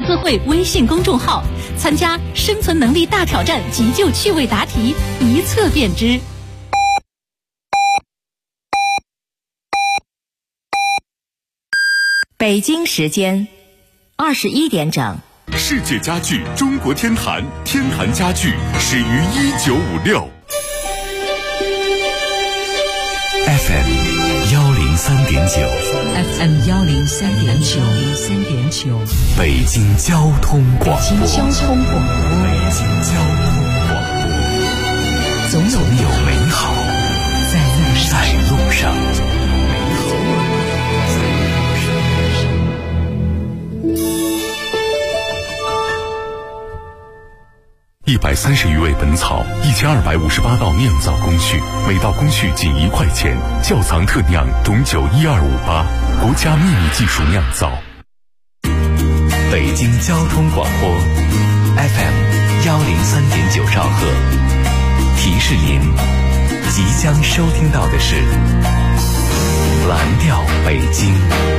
字会微信公众号，参加生存能力大挑战急救趣味答题，一测便知。 北京时间21点整。 世界家具中国天坛，天坛家具始于1956。 FM 103.9，FM 103.9， 北京交通广播， 北京交通广播， 总有美好在路上。130余味本草，1258道酿造工序，每道工序仅1块钱。窖藏特酿董酒12588，国家秘密技术酿造。北京交通广播 FM 103.9兆赫，提示您即将收听到的是蓝调北京。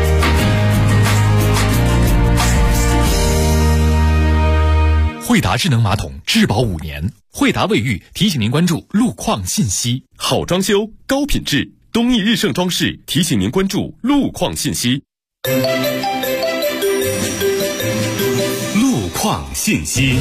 惠达智能马桶质保5年，惠达卫浴提醒您关注路况信息。 好装修，高品质，东义日盛装饰提醒您关注路况信息。路况信息。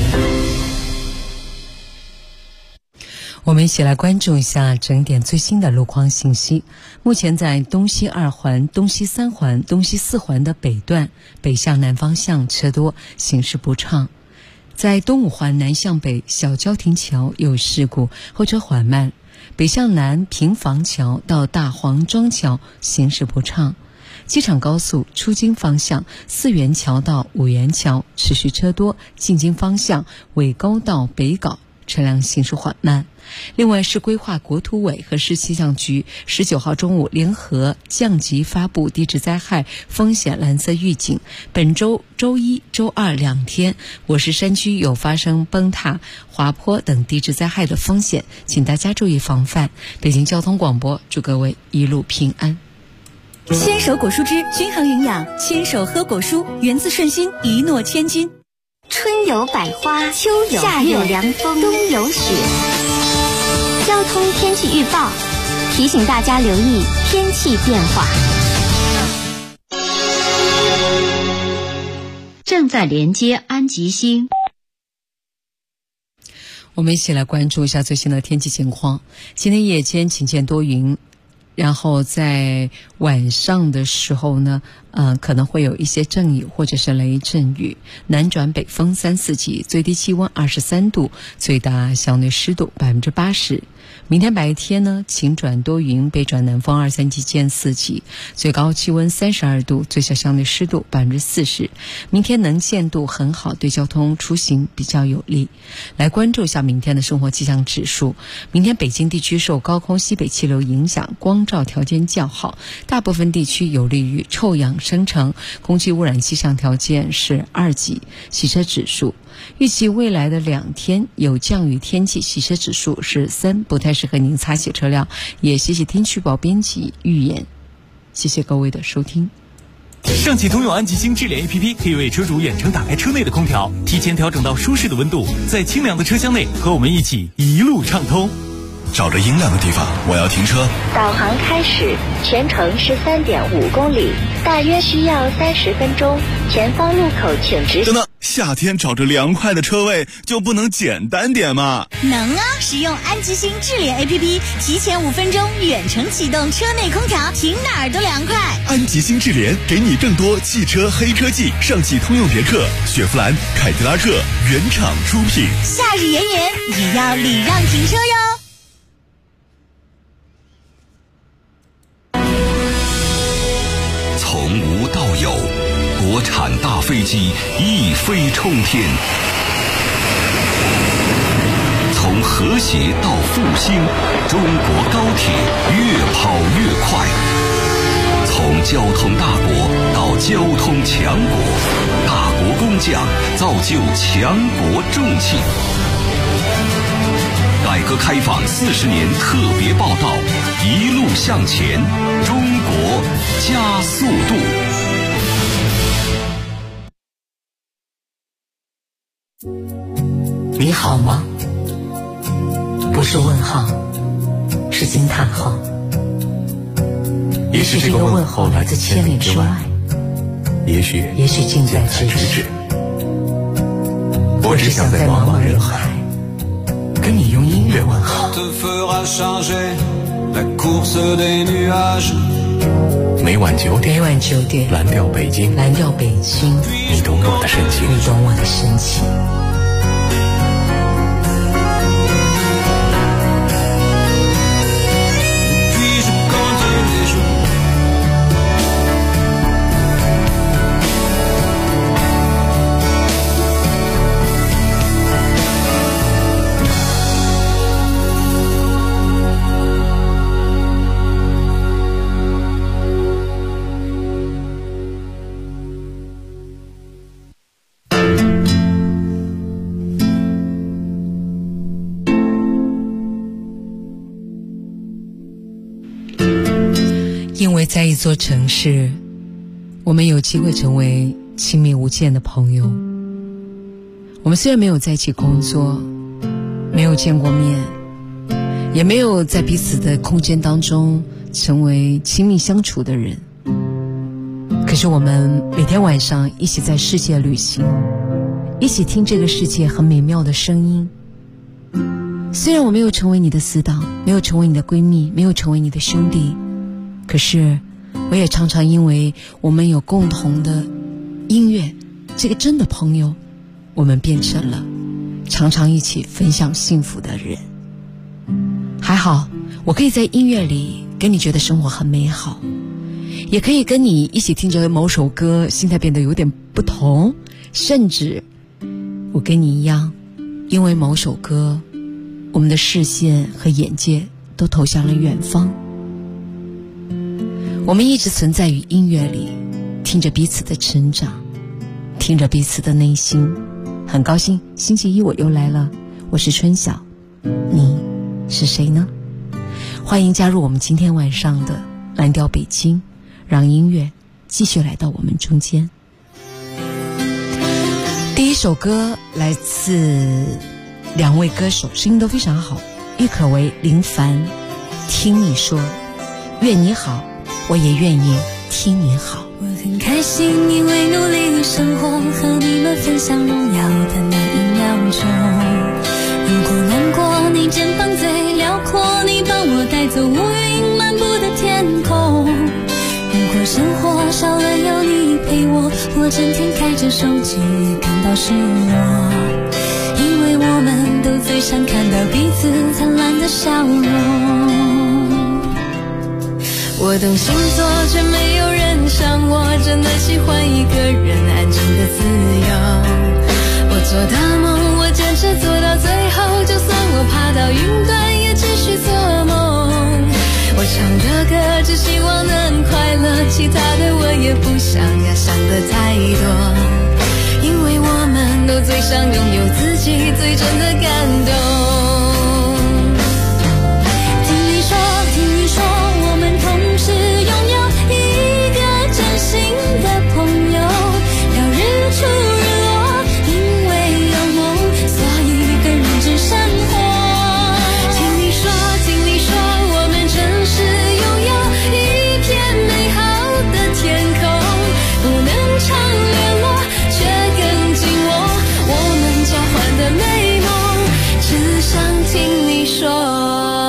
我们一起来关注一下整点最新的路况信息。目前在东西2环、东西3环、东西4环的北段，北向南方向车多，行驶不畅。在东5环南向北小交亭桥有事故，后车缓慢，北向南平房桥到大黄庄桥行驶不畅。机场高速出京方向4元桥到5元桥持续车多，进京方向纬高到北碏车辆行驶缓慢。另外，市规划国土委和市气象局19号中午联合降级发布地质灾害风险蓝色预警，本周周一、周二2天，我市山区有发生崩塌、滑坡等地质灾害的风险，请大家注意防范。北京交通广播祝各位一路平安。 牵手果蔬汁均衡营养，牵手喝果蔬，源自顺心，一诺千金。 春有百花，秋有夏有凉风，冬有雪。交通天气预报提醒大家留意天气变化。 正在连接安吉星。 我们一起来关注一下最新的天气情况。今天夜间晴见多云，然后在晚上的时候呢，可能会有一些阵雨或者是雷阵雨，南转北风3、4级，最低气温23度，最大相对湿度80%。明天白天呢，晴转多云，北转南风2、3级见4级，最高气温32度，最小相对湿度40%。明天能见度很好，对交通出行比较有利。来关注一下明天的生活气象指数。明天北京地区受高空西北气流影响，光照条件较好，大部分地区有利于臭氧生成，空气污染气象条件是2级，洗车指数。预计未来的2天有降雨天气，洗车指数是3，不太适合您擦洗车辆。也谢谢天气预报编辑预言，谢谢各位的收听。 上汽通用安吉星智联 APP 可以为车主远程打开车内的空调，提前调整到舒适的温度，在清凉的车厢内和我们一起一路畅通。 找着阴凉的地方，我要停车。 导航开始，全程13.5公里，大约需要30分钟。前方路口请直行。 等等，夏天找着凉快的车位就不能简单点吗？ 能啊！使用安吉星智联 APP， 提前5分钟远程启动车内空调，停哪儿都凉快。 安吉星智联给你更多汽车黑科技，上汽通用别克、雪佛兰、凯迪拉克原厂出品。 夏日炎炎，也要礼让停车哟。 从无到有，国产大飞机一飞冲天；从和谐到复兴，中国高铁越跑越快；从交通大国到交通强国，大国工匠造就强国重器。改革开放40年特别报道，一路向前，中国加速度。 你好吗？不是问号，是惊叹号。也许这个问候来自千里之外，也许近在咫尺。我只想在茫茫人海跟你用音乐问好。每晚9点，蓝调北京，你懂我的深情。 因为在一座城市，我们有机会成为亲密无间的朋友。我们虽然没有在一起工作，没有见过面，也没有在彼此的空间当中成为亲密相处的人，可是我们每天晚上一起在世界旅行，一起听这个世界很美妙的声音。虽然我没有成为你的死党，没有成为你的闺蜜，没有成为你的兄弟，可是我也常常因为我们有共同的音乐这个真的朋友，我们变成了常常一起分享幸福的人。还好我可以在音乐里跟你觉得生活很美好，也可以跟你一起听着某首歌心态变得有点不同，甚至我跟你一样，因为某首歌我们的视线和眼界都投向了远方。我们一直存在于音乐里，听着彼此的成长，听着彼此的内心。很高兴星期一我又来了，我是春晓，你是谁呢？欢迎加入我们今天晚上的蓝调北京，让音乐继续来到我们中间。第一首歌来自两位歌手，声音都非常好，郁可唯、林凡，听你说，愿你好，我也愿意听你好。 我很开心，因为努力生活，和你们分享荣耀的那1秒钟。如果难过，你肩膀最辽阔，你帮我带走乌云漫布的天空。如果生活少了有你陪我，我整天开着手机感到失落，因为我们都最想看到彼此灿烂的笑容。我懂星座，却没有人像我，真的喜欢一个人安静的自由。我做的梦，我坚持做到最后，就算我爬到云端，也继续做梦。我唱着歌，只希望能快乐，其他的我也不想要想得太多，因为我们都最想拥有自己最真的感动。听你说，我们同时拥有一个真心的朋友，要日出日落，因为有梦，所以更认真生活。听你说，我们真是拥有一片美好的天空，不能常联络，却更紧握我们交换的美梦，只想听你说。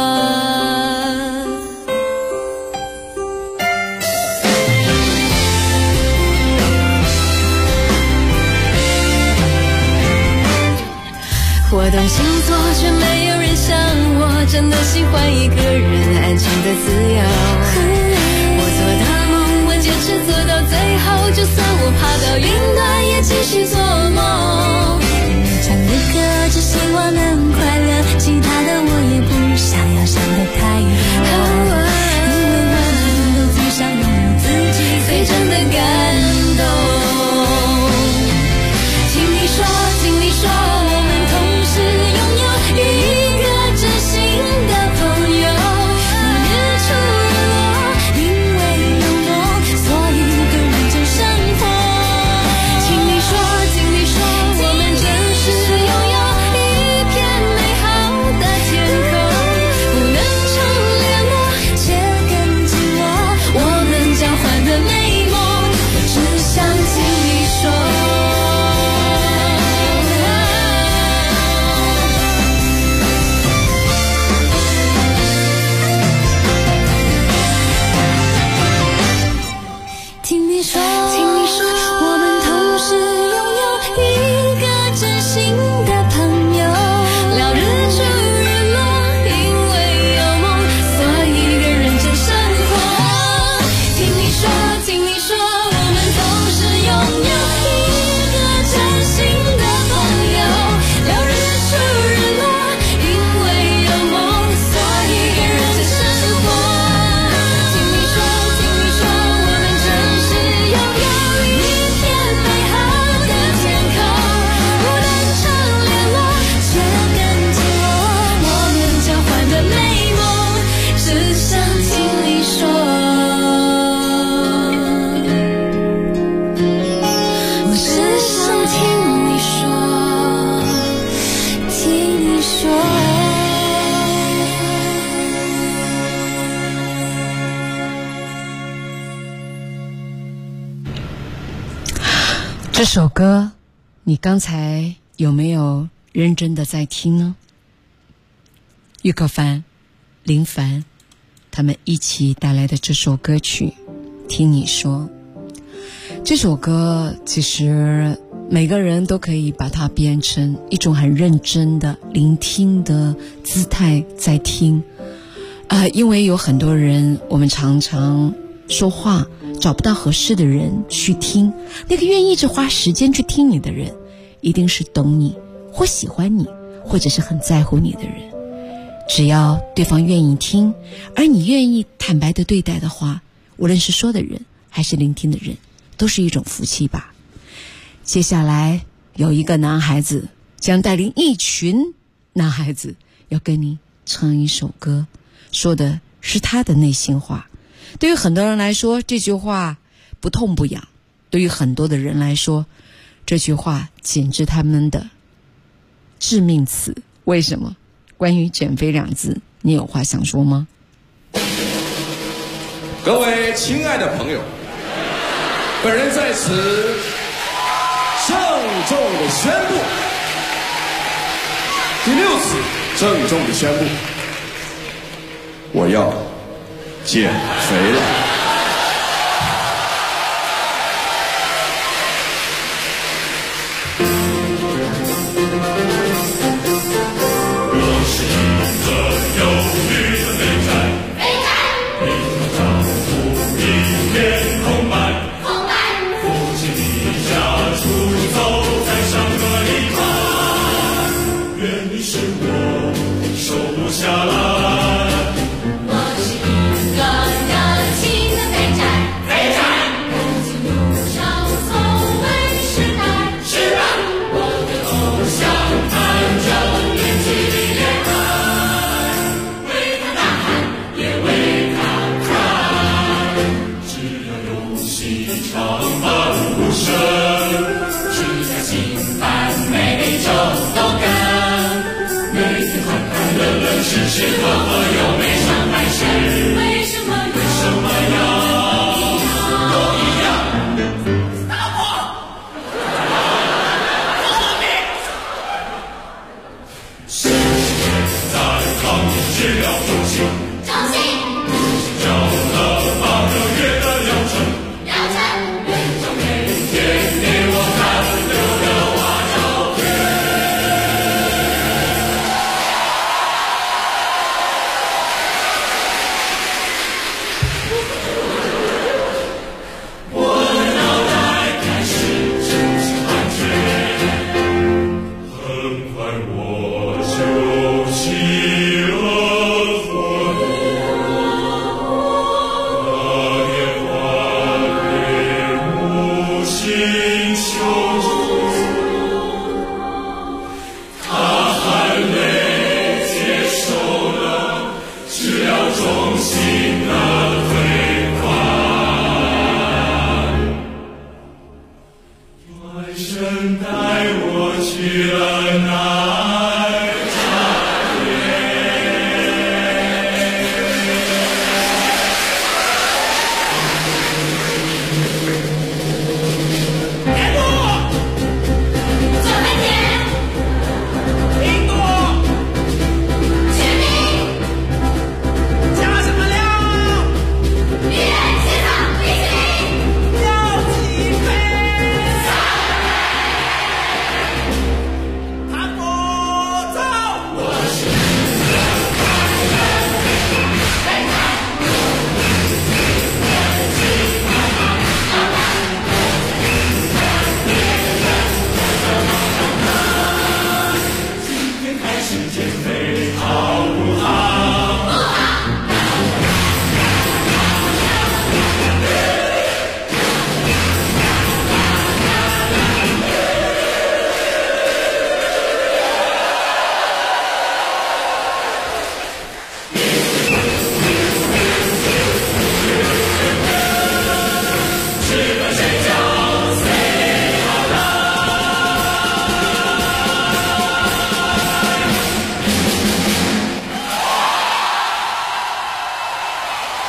我懂星座，却没有人像我，真的喜欢一个人安静的自由。我做的梦，我坚持做到最后，就算我爬到云端，也继续做梦。唱的歌，只希望能快乐，其他的我也不想要想得太多，因为我们都最想拥有自己最真的感动。听你说，我们同时拥有一个真心的朋友，日出日落，因为有梦，所以更认真生活。听你说， 这首歌你刚才有没有认真的在听呢？郁可凡、林凡他们一起带来的这首歌曲听你说，这首歌其实每个人都可以把它变成一种很认真的聆听的姿态在听因为有很多人我们常常说话找不到合适的人去听，那个愿意一直花时间去听你的人一定是懂你或喜欢你或者是很在乎你的人，只要对方愿意听，而你愿意坦白的对待的话，无论是说的人还是聆听的人都是一种福气吧。接下来有一个男孩子将带领一群男孩子要跟你唱一首歌，说的是他的内心话。对于很多人来说这句话不痛不痒，对于很多的人来说这句话简直他们的致命词。为什么？关于减肥两字你有话想说吗？ 各位亲爱的朋友，本人在此郑重的宣布，第6次郑重的宣布，我要减肥了。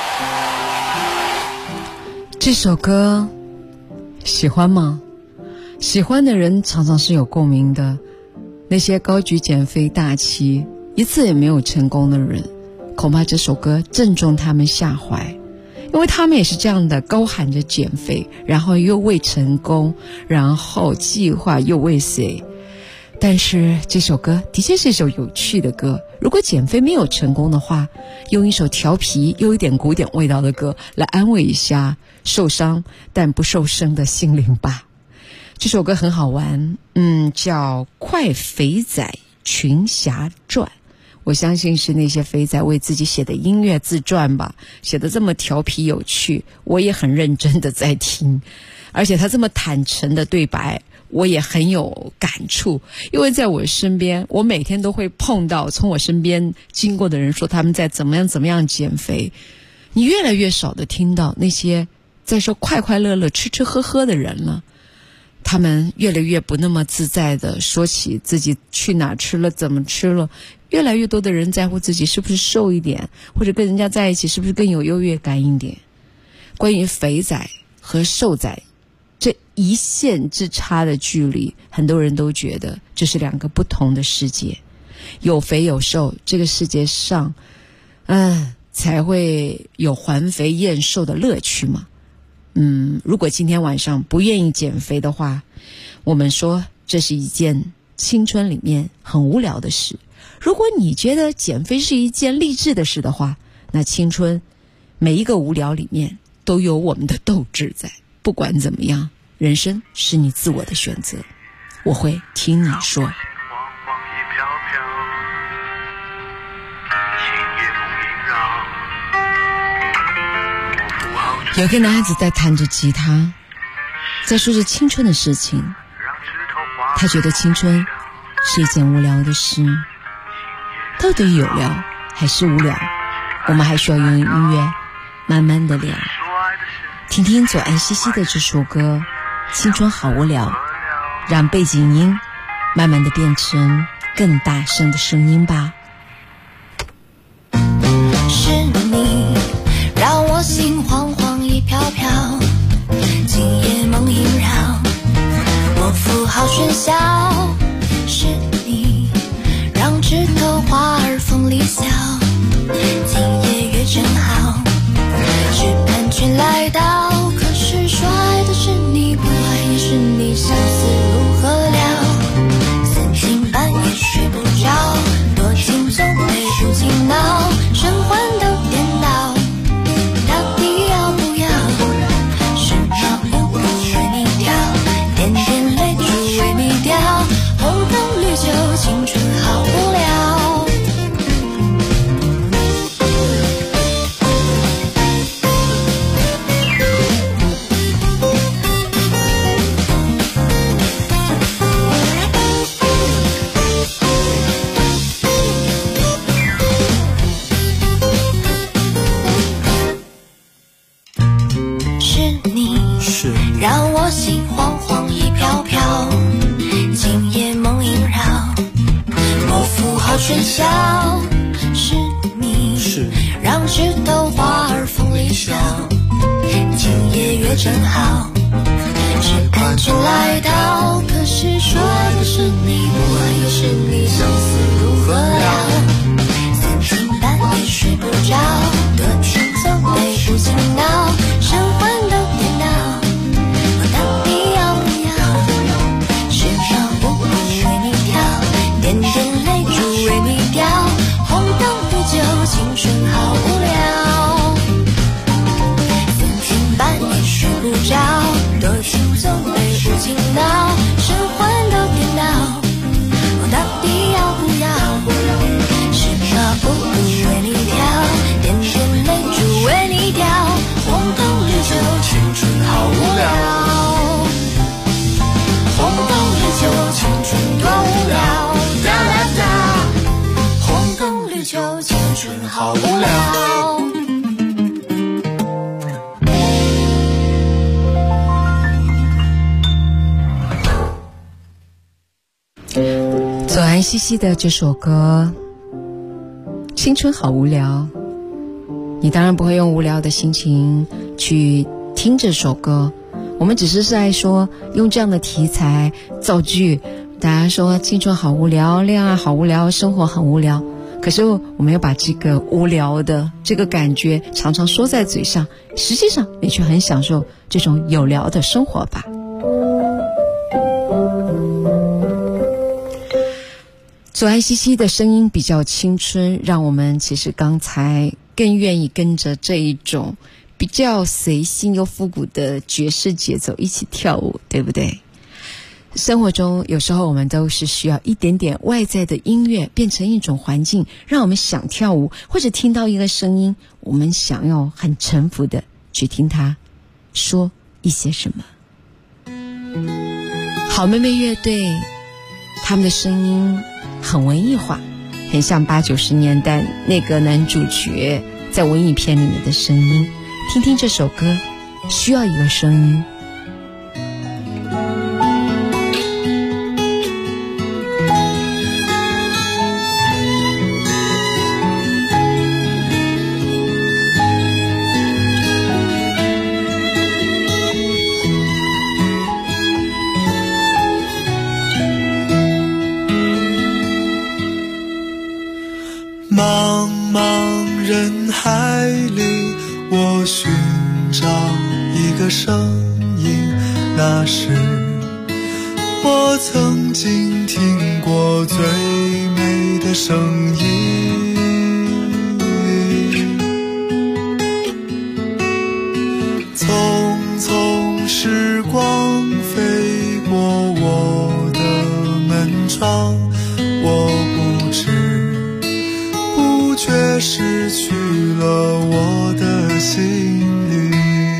这首歌喜欢吗？ 喜欢的人常常是有共鸣的，那些高举减肥大旗一次也没有成功的人，恐怕这首歌正中他们下怀，因为他们也是这样的，高喊着减肥，然后又未成功，然后计划又未遂。但是这首歌的确是一首有趣的歌，如果减肥没有成功的话，用一首调皮又有一点古典味道的歌来安慰一下受伤但不受伤的心灵吧。这首歌很好玩，叫《快肥仔群侠传》，我相信是那些肥仔为自己写的音乐自传吧，写得这么调皮有趣，我也很认真的在听，而且他这么坦诚的对白我也很有感触，因为在我身边，我每天都会碰到从我身边经过的人说他们在怎么样减肥，你越来越少的听到那些在说快快乐乐吃吃喝喝的人了，他们越来越不那么自在的说起自己去哪吃了怎么吃了，越来越多的人在乎自己是不是瘦一点，或者跟人家在一起是不是更有优越感一点。关于肥仔和瘦仔这一线之差的距离，很多人都觉得这是两个不同的世界，有肥有瘦，这个世界上才会有环肥燕瘦的乐趣嘛。如果今天晚上不愿意减肥的话，我们说这是一件青春里面很无聊的事。如果你觉得减肥是一件励志的事的话，那青春每一个无聊里面都有我们的斗志在。不管怎么样，人生是你自我的选择，我会听你说。有个男孩子在弹着吉他，在说着青春的事情，他觉得青春是一件无聊的事，到底有聊还是无聊，我们还需要用音乐慢慢的聊。听听左岸西西的这首歌《青春好无聊》，让背景音慢慢的变成更大声的声音吧。 是你让我心慌慌一飘飘，今夜梦萦绕，我符号喧嚣。是你让枝头花儿风里笑，今夜月正好，只盼君来到。可是说爱的是你，不爱也是你，相思如何了？三更半夜睡不着，多情总被无情闹，神魂都颠倒，到底要不要？是那舞步为你跳，点点泪珠为你掉，红灯绿酒青春好无聊。让我心慌慌一飘飘，今夜梦萦绕，我符号喧嚣。是你让枝头花儿风里笑，今夜月正好，只盼君来到。可是说爱的是你，不爱也是你，相思如何了？三更半夜睡不着，多情总被无情闹，神魂都颠倒。点点泪珠为你掉，红灯绿酒青春好无聊。三更半夜睡不着，多情总被无情闹，神魂都颠倒，我到底要不要？是那舞步为你跳，点点泪珠为你掉，红灯绿酒青春好无聊。红灯绿酒青春多无聊，哒哒哒，红灯绿酒青春好无聊。 左岸西西的这首歌青春好无聊，你当然不会用无聊的心情去听这首歌， 我们只是在说用这样的题材造句，大家说青春好无聊，恋爱好无聊，生活很无聊，可是我们要把这个无聊的这个感觉常常说在嘴上，实际上也却很享受这种有聊的生活吧。左岸西西的声音比较青春，让我们其实刚才更愿意跟着这一种比较随性又复古的爵士节奏一起跳舞，对不对？生活中有时候我们都是需要一点点外在的音乐变成一种环境，让我们想跳舞，或者听到一个声音，我们想要很臣服的去听它说一些什么。好妹妹乐队，他们的声音很文艺化，很像80-90年代那个男主角在文艺片里面的声音。听听这首歌，需要一个声音。 茫茫人海里，我寻找一个声音，那是我曾经听过最美的声音。匆匆时光飞过我的门窗，我不知不觉失去了我的心灵。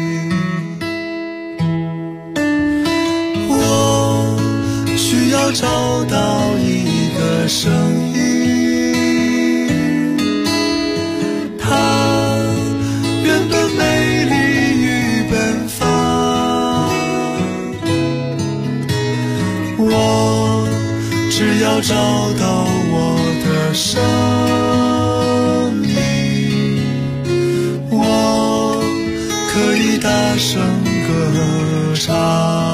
我需要找到一个声音，它原本美丽与奔放，我只要找到我的声音，我可以大声歌唱。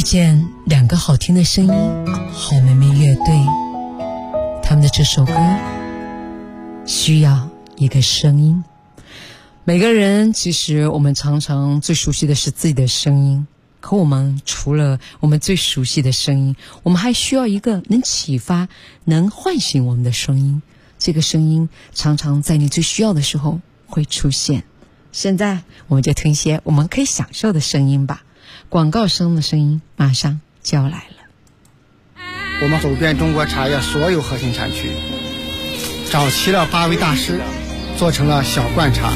见两个好听的声音，好妹妹乐队，他们的这首歌需要一个声音。每个人其实我们常常最熟悉的是自己的声音，可我们除了我们最熟悉的声音，我们还需要一个能启发能唤醒我们的声音。这个声音常常在你最需要的时候会出现。现在我们就听一些我们可以享受的声音吧。广告声的声音马上就要来了。 我们走遍中国茶叶所有核心产区，找齐了8位大师，做成了小罐茶。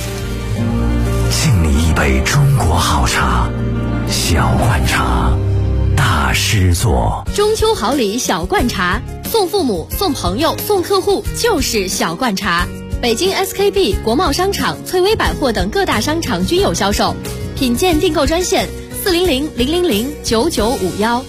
敬你一杯中国好茶，小罐茶，大师做。 中秋好礼小罐茶，送父母、送朋友、送客户就是小罐茶。北京 SKP、国贸商场、翠微百货等各大商场均有销售。品鉴订购专线400-000-9951。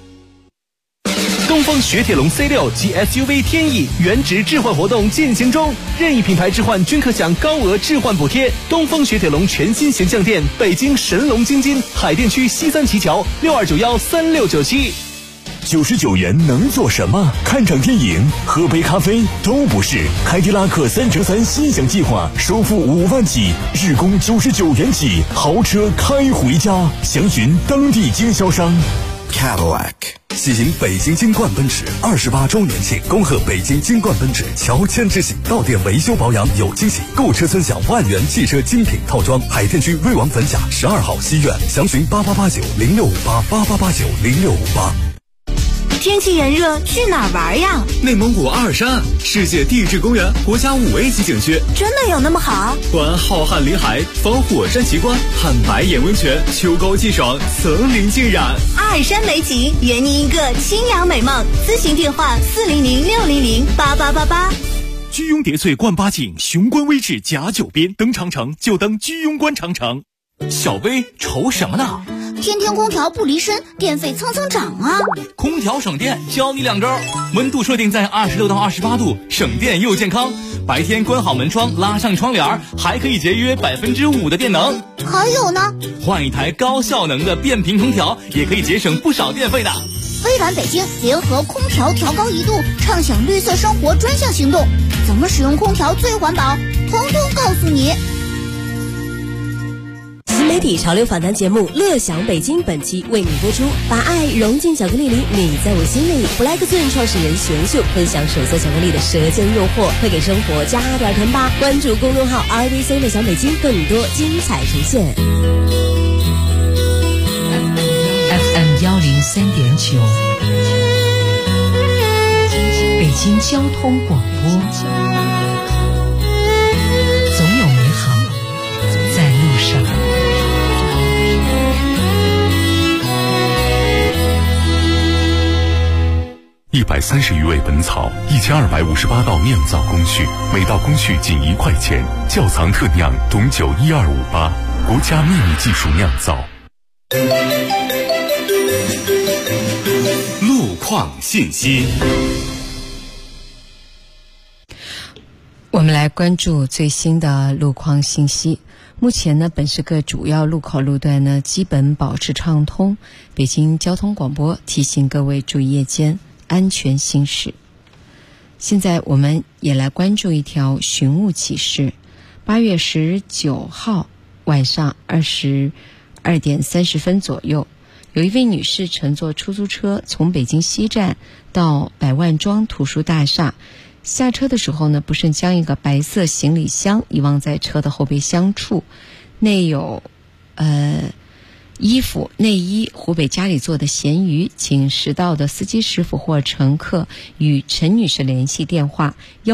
东风雪铁龙 C6 及 SUV 天翼原值置换活动进行中，任意品牌置换均可享高额置换补贴。东风雪铁龙全新形象店，北京神龙京津海淀区西三旗桥62913697。 99元能做什么？看场电影、喝杯咖啡都不是。凯迪拉克3乘3心想计划，首付5万起，日供99元起，豪车开回家。详询当地经销商。 Cadillac 喜迎北京金冠奔驰28周年庆，恭贺北京金冠奔驰乔迁之喜，到店维修保养有惊喜，购车尊享万元汽车精品套装。海淀区瑞王坟甲12号西苑，详询8889065888890658。 天气炎热，去哪儿玩呀？ 内蒙古阿尔山世界地质公园国家5A 级景区， 真的有那么好？ 观浩瀚林海，访火山奇观，看白眼温泉，秋高气爽，层林尽染。 阿尔山美景，圆你一个清凉美梦。咨询电话400-600-8888。 居庸叠翠冠八景，雄关微志甲9边，登长城就登居庸关长城。 小薇愁什么呢？ 天天空调不离身，电费蹭蹭涨啊！ 空调省电，教你2招：温度设定在26到28度，省电又健康。白天关好门窗，拉上窗帘，还可以节约5%的电能。 还有呢， 换一台高效能的变频空调，也可以节省不少电费的。 微软北京联合空调调高1度，畅享绿色生活专项行动，怎么使用空调最环保，统统告诉你。 新媒体潮流访谈节目《乐享北京》本期为你播出，把爱融进巧克力里，你在我心里。Black Zone 创始人熊秀分享手做巧克力的舌尖诱惑，会给生活加点甜吧。关注公众号 RDC 乐享北京，更多精彩呈现。 FM 103.9，北京交通广播，总有美好在路上。 130余味本草，1258道酿造工序，每道工序仅1块钱。窖藏特酿董酒12588，国家秘密技术酿造。 路况信息。 我们来关注最新的路况信息。目前呢，本市各主要路口路段呢基本保持畅通。北京交通广播提醒各位注意夜间安全行驶。现在我们也来关注一条寻物启事。8月19号晚上22点30分左右，有一位女士乘坐出租车从北京西站到百万庄图书大厦，下车的时候呢，不慎将一个白色行李箱遗忘在车的后备箱处，内有衣服、内衣、湖北家里做的咸鱼，请识到的司机师傅或乘客与陈女士联系电话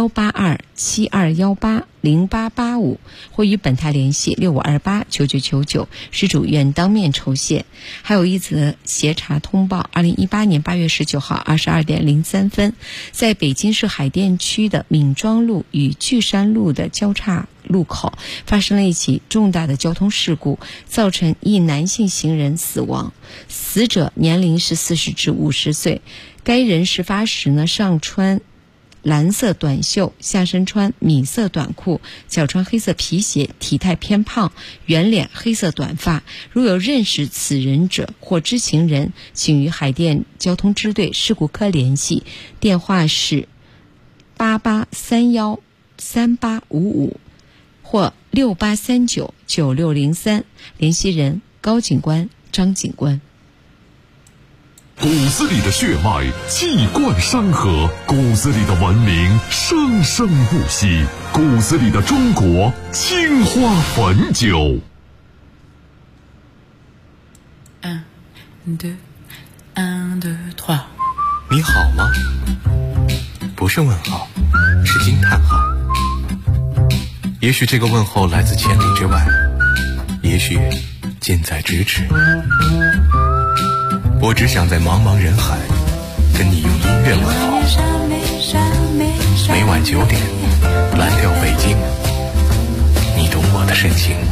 18272180885，或与本台联系65289999，失主愿当面酬谢。还有一则协查通报：2018年8月19号22点03分，在北京市海淀区的闵庄路与巨山路的交叉路口发生了一起重大的交通事故，造成一男性行人死亡，死者年龄是40至50岁。该人事发时呢上穿蓝色短袖，下身穿米色短裤，脚穿黑色皮鞋，体态偏胖，圆脸，黑色短发。如有认识此人者或知情人，请与海淀交通支队事故科联系，电话是88313855或68399603，联系人高警官、张警官。 骨子里的血脉气贯山河，骨子里的文明生生不息，骨子里的中国青花汾酒。 你好吗？不是问号，是惊叹号。也许这个问候来自千里之外，也许近在咫尺。我只想在茫茫人海跟你用音乐问好。每晚9点，蓝调北京，你懂我的深情。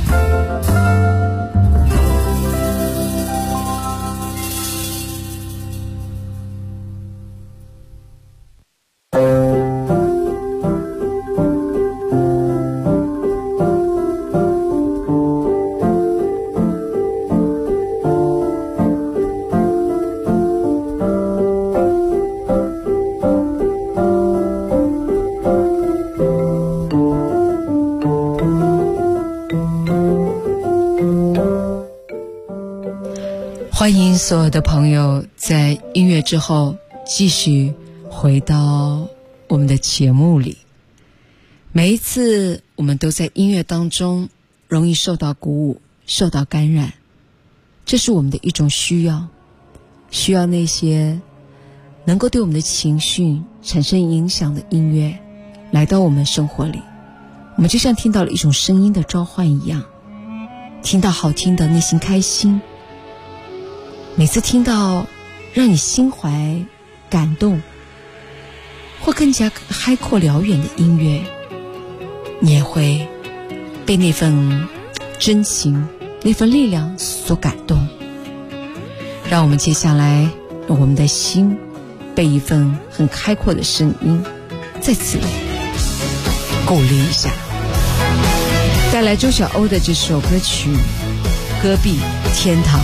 欢迎所有的朋友在音乐之后继续回到我们的节目里。每一次我们都在音乐当中容易受到鼓舞，受到感染，这是我们的一种需要，需要那些能够对我们的情绪产生影响的音乐来到我们生活里。我们就像听到了一种声音的召唤一样，听到好听的内心开心，每次听到让你心怀感动或更加开阔辽远的音乐，你也会被那份真情那份力量所感动。让我们接下来让我们的心被一份很开阔的声音再次鼓励一下。带来周晓鸥的这首歌曲《戈壁天堂》。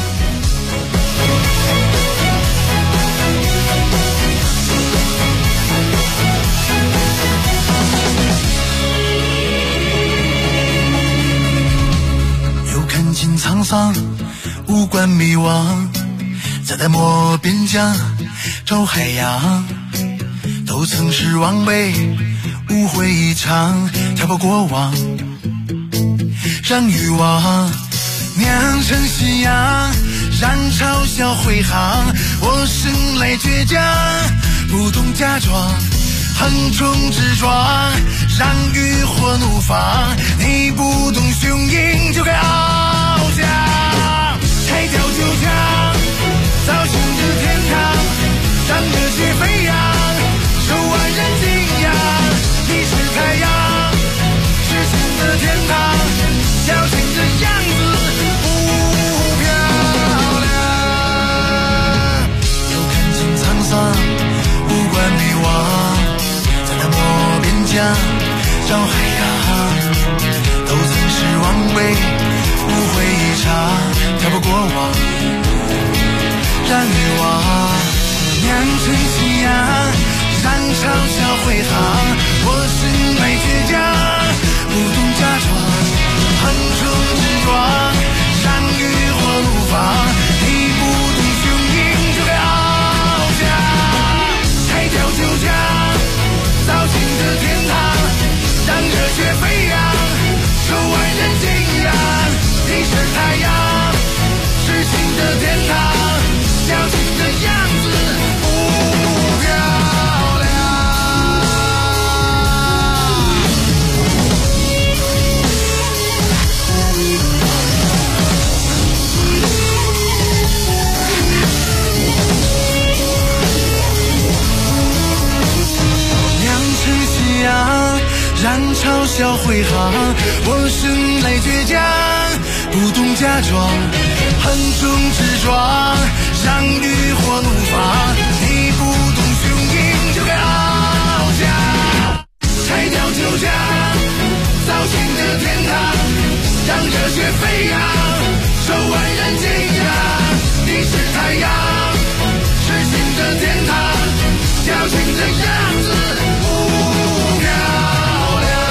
尽沧桑，无关迷惘，在漠边疆找海洋，都曾是往北，无悔一场，挑拨过往，让欲望酿成夕阳，让嘲笑回航。我生来倔强，不懂假装，横冲直撞，让欲火怒放。你不懂雄鹰就该翱翔，拆掉旧墙，造新的天堂，让热血飞扬，受万人敬仰。你是太阳，是新的天堂，小心的样子不漂亮。要看尽沧桑，无关迷惘，在那漠边疆找海洋，都曾是往北，无悔一场，挑拨过往，让欲望酿成夕阳，让嘲笑回航。我生来倔强，不懂假装，横冲直撞，让欲火怒放。你不懂雄鹰就该翱翔，拆掉旧墙，造新的天堂，让热血飞扬，受万人敬仰。你是太阳，是新的天堂，小心的样子不漂亮。酿成夕阳，让嘲笑回航。我生来倔强，不懂假装，横冲直撞，让欲火怒放。你不懂雄鹰就该翱翔， 卖掉酒家，造新的天堂，让热血飞扬，受万人敬仰。你是太阳，是新的天堂，矫情的样子不漂亮。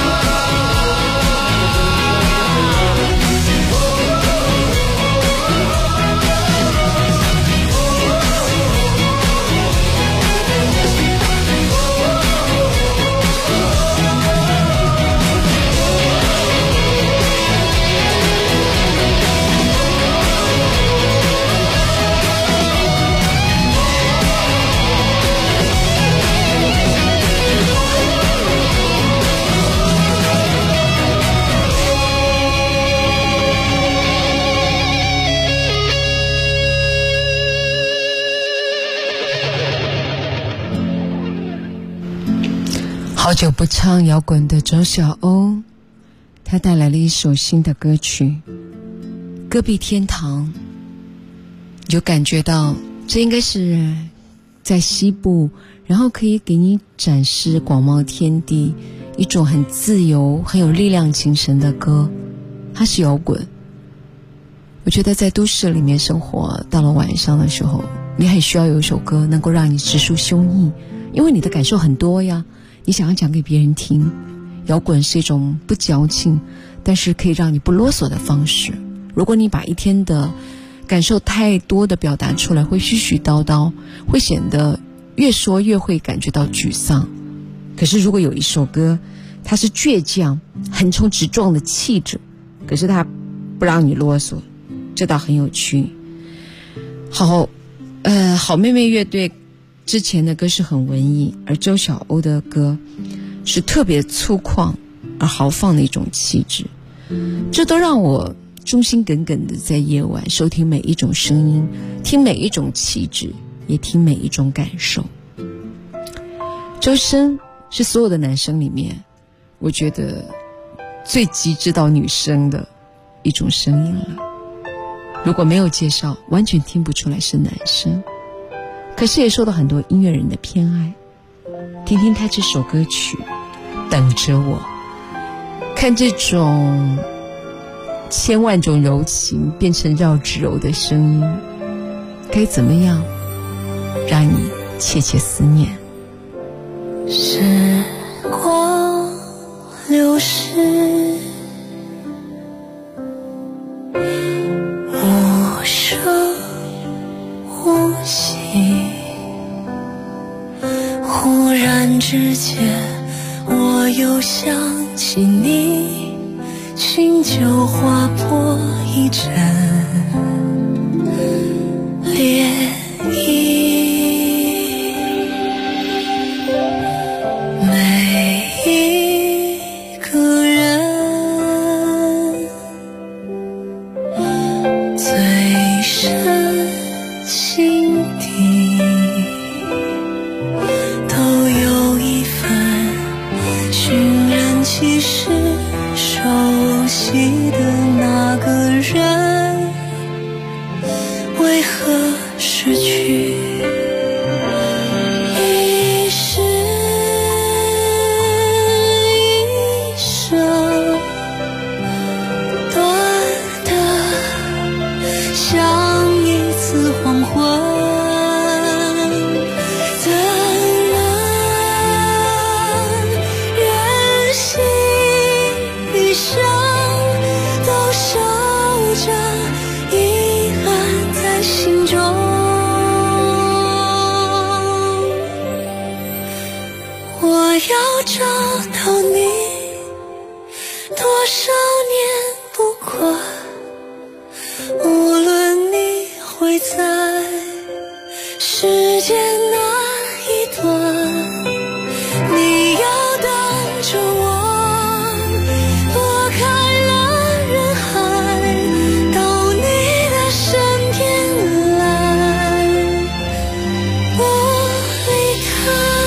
好久不唱摇滚的周晓鸥，他带来了一首新的歌曲《戈壁天堂》，就感觉到这应该是在西部，然后可以给你展示广袤天地，一种很自由很有力量精神的歌。它是摇滚。我觉得在都市里面生活，到了晚上的时候，你很需要有一首歌能够让你直抒胸臆，因为你的感受很多呀，你想要讲给别人听。摇滚是一种不矫情，但是可以让你不啰嗦的方式。如果你把一天的感受太多的表达出来，会絮絮叨叨，会显得越说越会感觉到沮丧。可是如果有一首歌，它是倔强横冲直撞的气质，可是它不让你啰嗦，这倒很有趣。好妹妹乐队之前的歌是很文艺，而周晓鸥的歌是特别粗犷而豪放的一种气质，这都让我忠心耿耿的在夜晚收听每一种声音，听每一种气质，也听每一种感受。周深是所有的男生里面我觉得最极致到女生的一种声音了，如果没有介绍完全听不出来是男生，可是也受到很多音乐人的偏爱。听听他这首歌曲《等着我》，看这种千万种柔情变成绕指柔的声音，该怎么样让你切切思念。 时光流逝，无声无息，忽然之间我又想起你，清酒划破一阵涟漪，每一个人最深心底都有一份寻人启事，熟悉的那个人为何失去？一世一生短的像一次黄昏，怎能忍心一生都守着遗憾在心中？我要找到你，多少年不管，无论你会在世界哪一端，你要等着我躲开了人海，到你的身边来，不离开。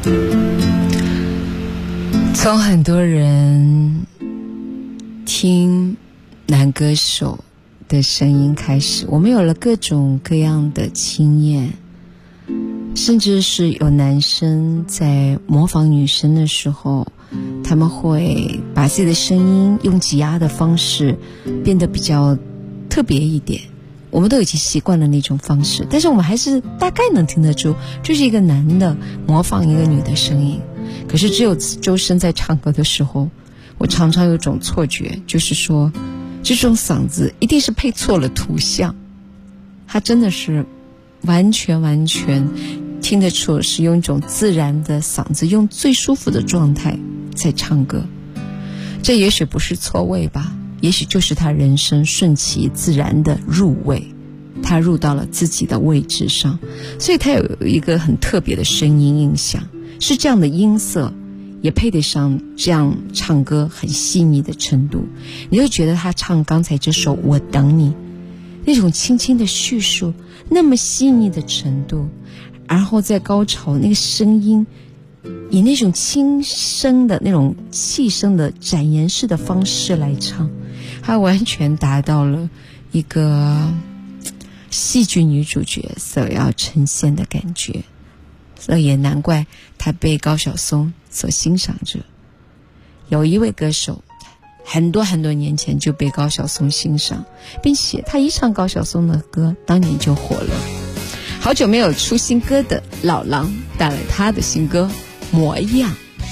从很多人听男歌手的声音开始，我们有了各种各样的经验，甚至是有男生在模仿女生的时候，他们会把自己的声音用挤压的方式变得比较特别一点，我们都已经习惯了那种方式，但是我们还是大概能听得出这是一个男的模仿一个女的声音。可是只有周深在唱歌的时候，我常常有种错觉，就是说这种嗓子一定是配错了图像，他真的是完全听得出是用一种自然的嗓子，用最舒服的状态在唱歌。这也许不是错位吧，也许就是他人生顺其自然的入位，他入到了自己的位置上，所以他有一个很特别的声音印象，是这样的音色也配得上这样唱歌很细腻的程度。你会觉得他唱刚才这首《我等你》那种轻轻的叙述，那么细腻的程度，然后在高潮那个声音以那种轻声的那种气声的展延式的方式来唱，他完全达到了一个戏剧女主角所要呈现的感觉，所以也难怪他被高晓松所欣赏着。有一位歌手很多年前就被高晓松欣赏，并且他一唱高晓松的歌当年就火了。好久没有出新歌的老狼带来他的新歌《模样》。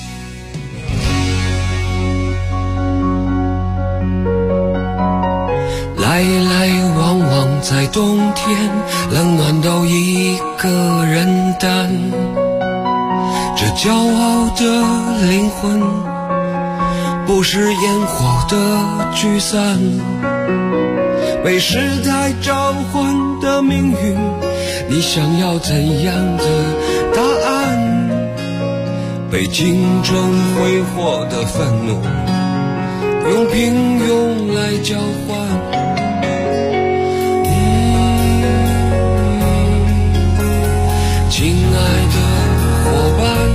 来来往往在冬天，冷暖都一个人担，这骄傲的灵魂不是烟火的聚散，被时代召唤的命运，你想要怎样的答案？被竞争挥霍的愤怒，用平庸来交换。亲爱的伙伴，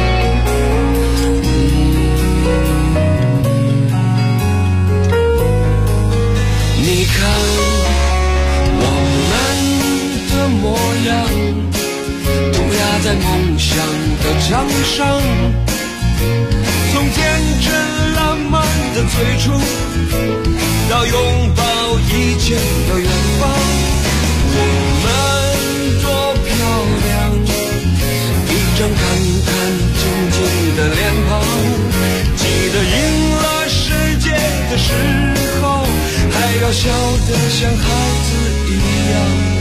你看我们的模样，涂鸦在梦想的墙上，从天真烂漫的最初，到拥抱一切的远方。我们多漂亮，一张看看静静的脸庞，记得赢了世界的时候，还要笑得像孩子一样。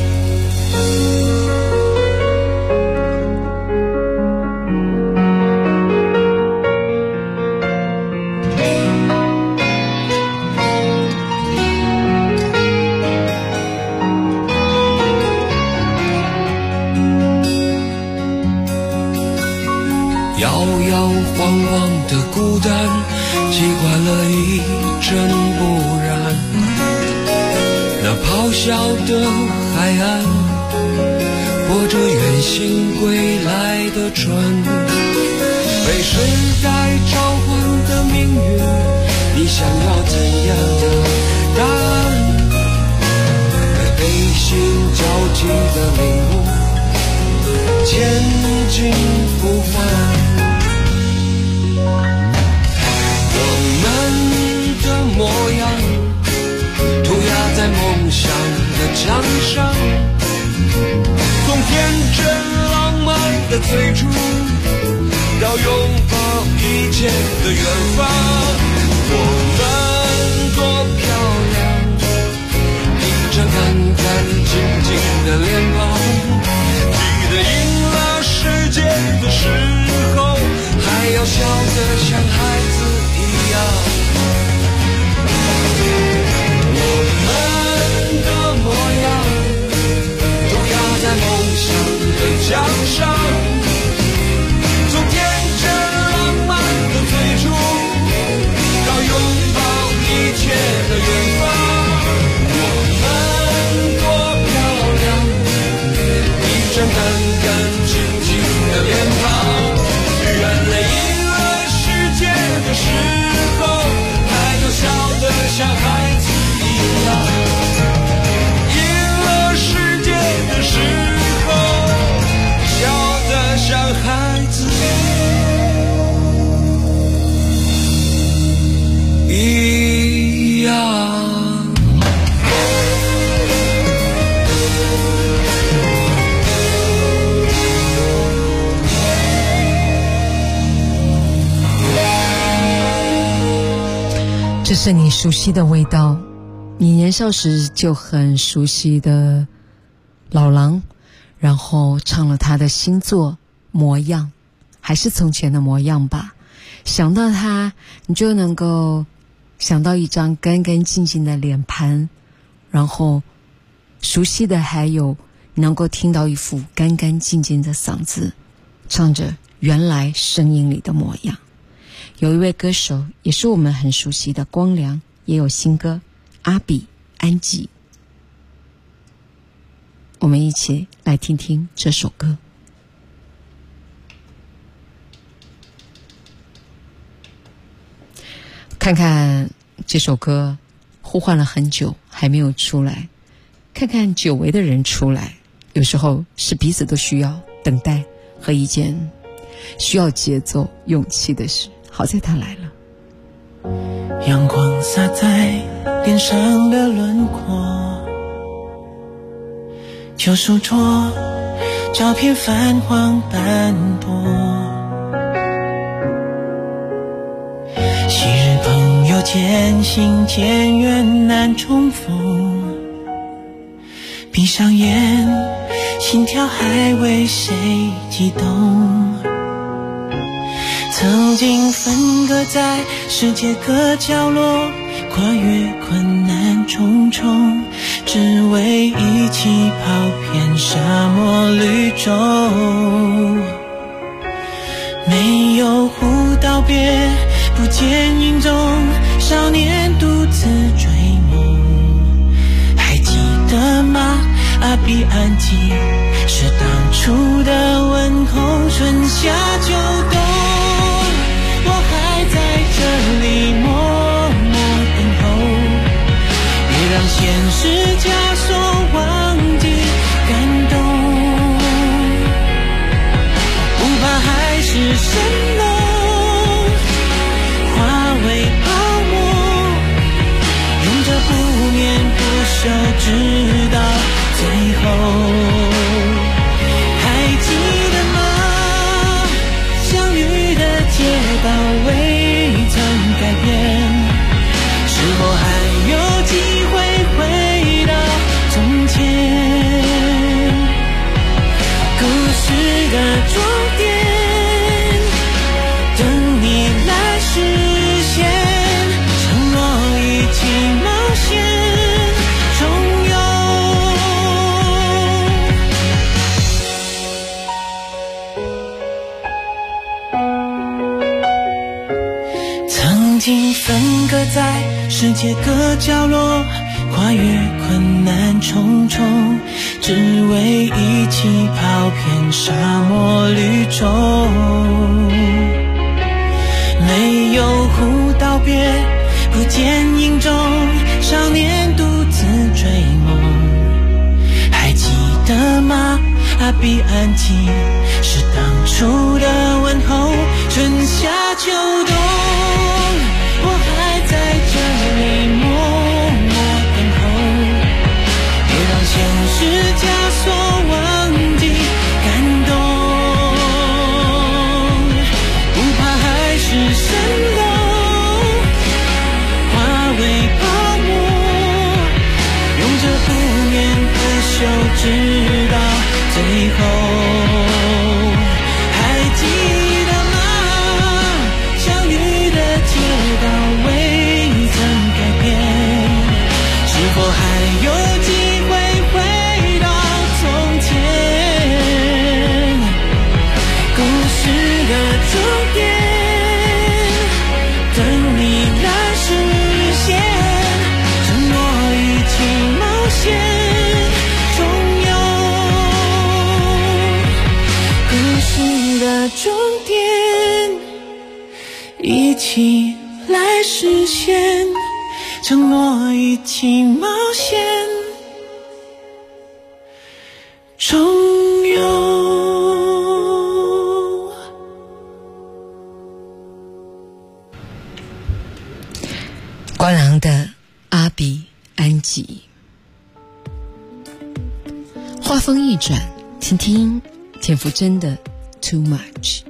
摇摇晃晃的孤单，习惯了一阵不染。那咆哮的海岸，泊着远行归来的船。被时代召唤的命运，你想要怎样的答案？被背信交集的领悟，前进不换。我们的模样，涂鸦在梦想的墙上，从天真浪漫的最初，到拥抱一切的远方。我们多漂亮，一张干干净净的脸庞，记得赢了世界的时候，还要笑得像孩子一样。我们的模样，涂鸦在梦想的墙上，从天真浪漫的最初，到拥抱一切的远方。我们多漂亮，一张干干净净的脸庞。 这是你熟悉的味道，你年少时就很熟悉的老狼，然后唱了他的新作《模样》，还是从前的模样吧。想到他，你就能够想到一张干干净净的脸盘，然后熟悉的还有能够听到一副干干净净的嗓子，唱着原来声音里的模样。有一位歌手也是我们很熟悉的光良，也有新歌阿比安吉，我们一起来听听这首歌。看看这首歌呼唤了很久还没有出来，看看久违的人出来，有时候是彼此都需要等待和一件需要节奏勇气的事。好在他来了。 阳光洒在脸上的轮廓，旧书桌照片泛黄斑驳，昔日朋友渐行渐远难重逢，闭上眼心跳还为谁悸动，曾经分隔在世界各角落，跨越困难重重，只为一起跑遍沙漠绿洲。没有互道别，不见影踪，少年独自追梦。还记得吗？阿比安吉是当初的问候，春夏秋冬。我还在这里默默等候，别让现实枷锁忘记感动，不怕海市蜃楼化为泡沫，用这不眠不休直到最后。还记得吗？相遇的街道未曾改变，是否还有机会回到从前？故事的终点，等你来实现，承诺一起冒险重游。曾经分隔在世界各角落，跨越困难重重，只为一起跑遍沙漠绿洲。没有互道别，不见影踪，少年独自追梦。还记得吗？阿比安吉是当初的问候，春夏秋冬。我还在这里默默等候，别让现实枷锁忘记感动，不怕海市蜃楼化为泡沫，用这不眠不休直到最后。还记得吗？相遇的街道未曾改变，是否还有机会回到从前？故事的终点，等你来实现，承诺一起冒险重游。故事的终点，一起来实现，承诺一起冒险重游。 光良的阿比安吉。话锋一转，听听田馥甄的 Too Much。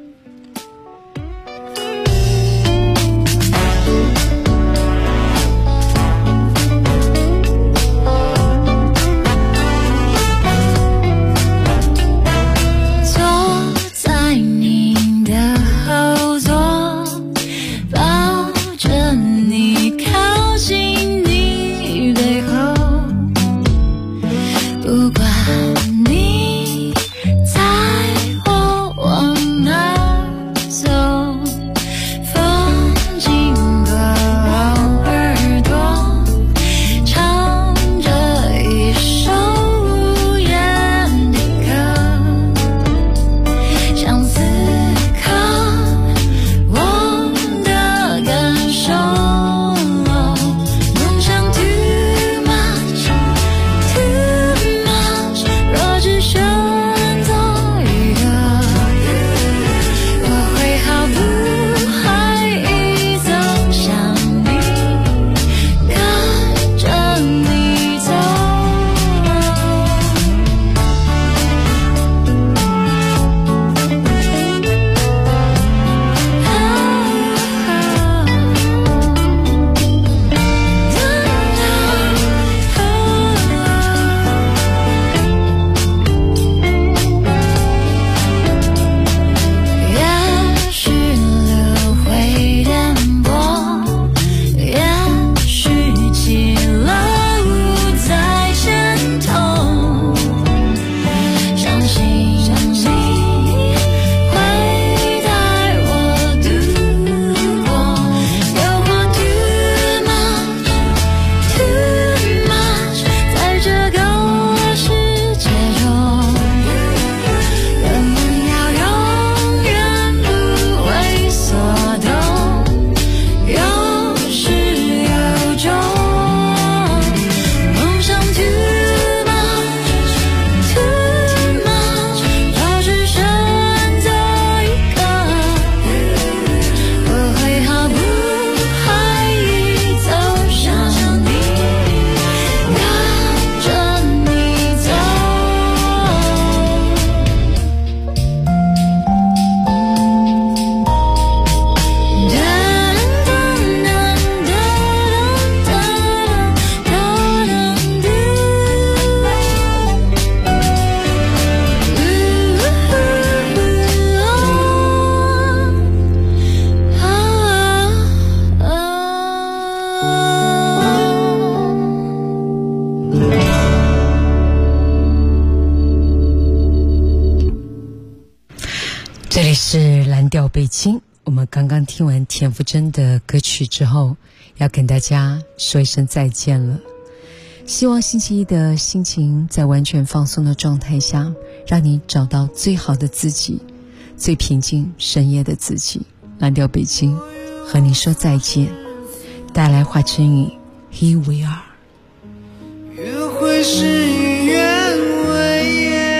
这里是蓝调北京，我们刚刚听完田馥甄的歌曲之后，要跟大家说一声再见了。希望星期一的心情在完全放松的状态下，让你找到最好的自己，最平静深夜的自己。蓝调北京和你说再见，带来华晨宇 Here We Are。 约会事与愿违，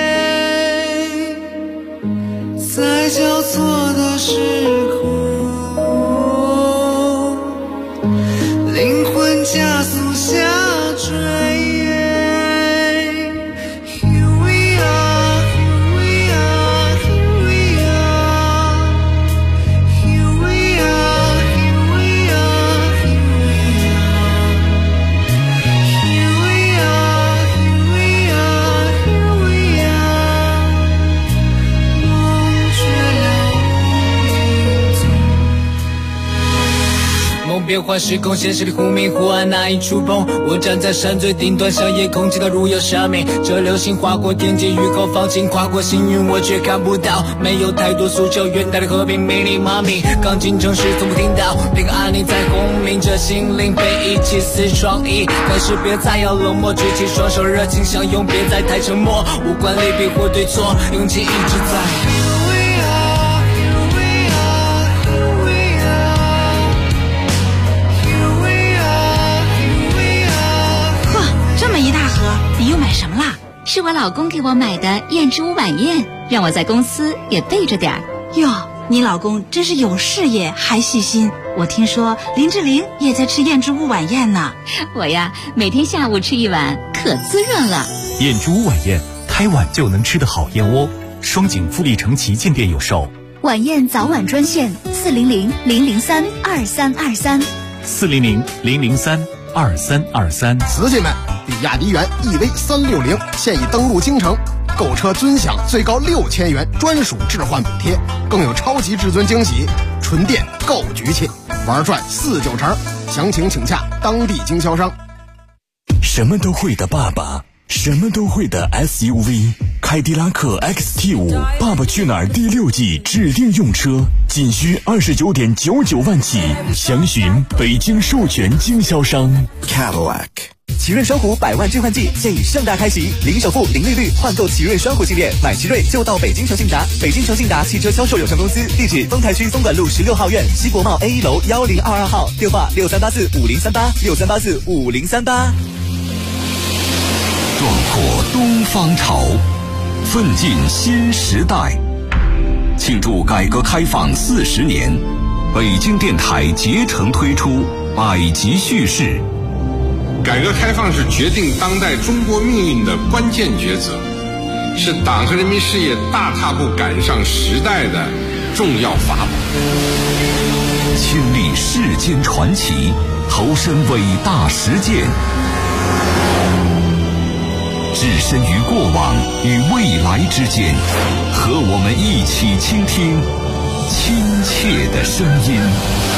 在交错的时空，灵魂加速下坠。变换时空，现实里忽明忽暗，难以触碰。我站在山最顶端，向夜空祈祷如有生命。这流星划过天际，雨后放晴，跨过星云，我却看不到。没有太多诉求，远大的和平，命令妈咪。刚进城时从不听到，那个安宁在轰鸣着，心灵被遗弃似创意。但是别再要冷漠，举起双手，热情相拥，别再太沉默。无关利弊或对错，勇气一直在。 你又买什么啦？是我老公给我买的燕之屋晚宴，让我在公司也备着点儿。 哟，你老公真是有事业还细心。我听说林志玲也在吃燕之屋晚宴呢。 我呀，每天下午吃一碗，可滋润了。 燕之屋晚宴，开碗就能吃的好燕窝。双井富力城旗舰店有售。 晚宴早晚专线400-003-2323。 400-003-2323。 瓷器们，比亚迪元 EV360现已登陆京城，购车尊享最高6000元专属置换补贴，更有超级至尊惊喜，纯电够局气，玩转4-9成，详情请洽当地经销商。 什么都会的爸爸，什么都会的 SUV， 凯迪拉克 XT5 爸爸去哪儿第6季指定用车，仅需29.99万起，详询北京授权经销商 Cadillac。 奇瑞双虎100万置换季现已盛大开启，零首付、零利率换购奇瑞双虎系列，买奇瑞就到北京诚信达。北京诚信达汽车销售有限公司，地址丰台区松管路16号院西国贸 A1 楼1022号，电话63845038，63845038。 壮阔东方潮，奋进新时代。庆祝改革开放40年，北京电台竭诚推出百集叙事。 改革开放是决定当代中国命运的关键抉择，是党和人民事业大踏步赶上时代的重要法宝。 亲历世间传奇，投身伟大实践，置身于过往与未来之间，和我们一起倾听亲切的声音。